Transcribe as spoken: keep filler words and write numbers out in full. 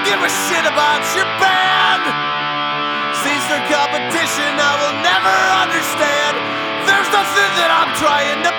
give a shit about your band. Sees their competition I will never understand. There's nothing that I'm trying to